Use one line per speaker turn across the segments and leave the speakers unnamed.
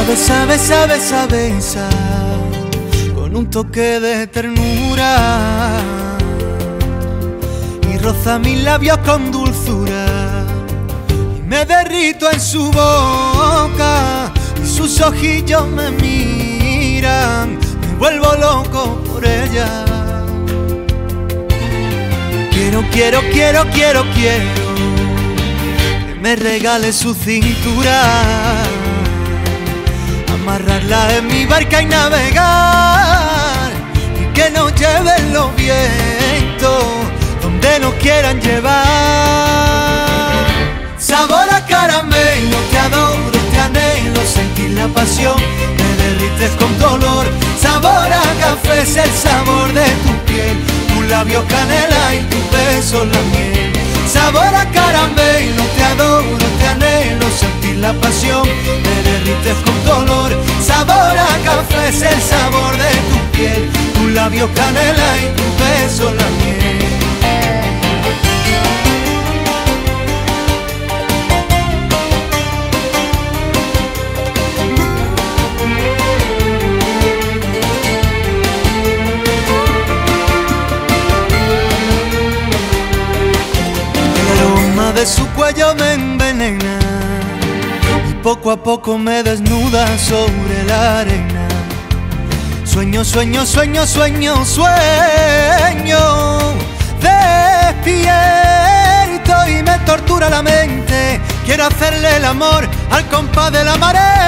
Besa con un toque de ternura y roza mis labios con dulzura y me derrito en su boca y sus ojillos me miran, me vuelvo loco por ella. Quiero que me regale su cintura, amarrarla en mi barca y navegar, y que nos lleven los vientos donde nos quieran llevar. Sabor a caramelo, te adoro, te anhelo, sentir la pasión, me derrites con dolor. Sabor a café es el sabor de tu piel, tus labios canela y tu beso la miel. Sabor a caramelo, te adoro, te anhelo, sentir la pasión, me derrites con dolor. Sabor a café es el sabor de tu piel, tus labios canela y tu beso la miel. De su cuello me envenena y poco a poco me desnuda sobre la arena. Sueño, sueño, sueño, sueño, sueño, despierto y me tortura la mente. Quiero hacerle el amor al compás de la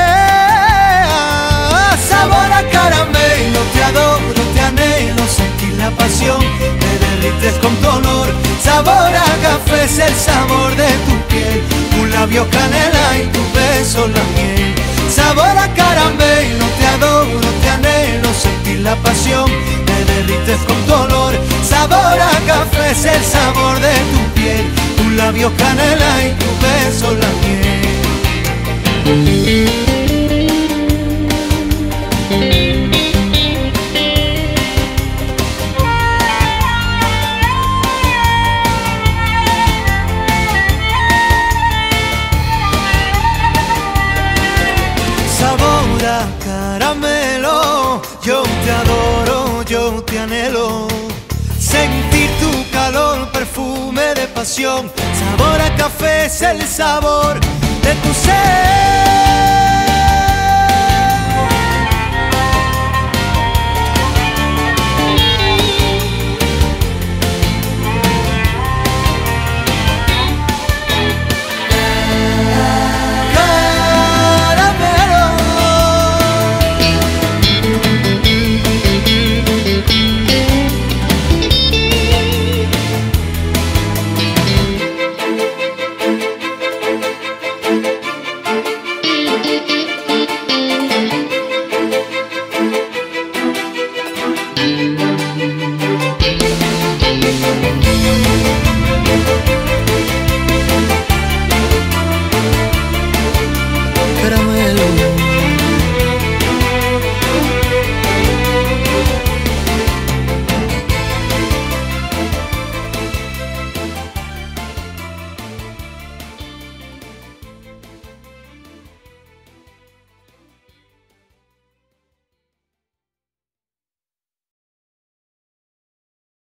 marea. Sabor a caramelo, te adoro, te anhelo, sentir la pasión, me derrites con dolor. Sabor a café es el sabor de tu piel, tus labios canela y tu beso la miel. Sabor a caramelo, te adoro, te anhelo, sentir la pasión, me derrites con dolor. Sabor a café es el sabor de tu piel, tus labios canela y tu beso la miel. Sabor a caramelo, yo te adoro, yo te anhelo, sentir tu calor, perfume de pasión. Sabor a café es el sabor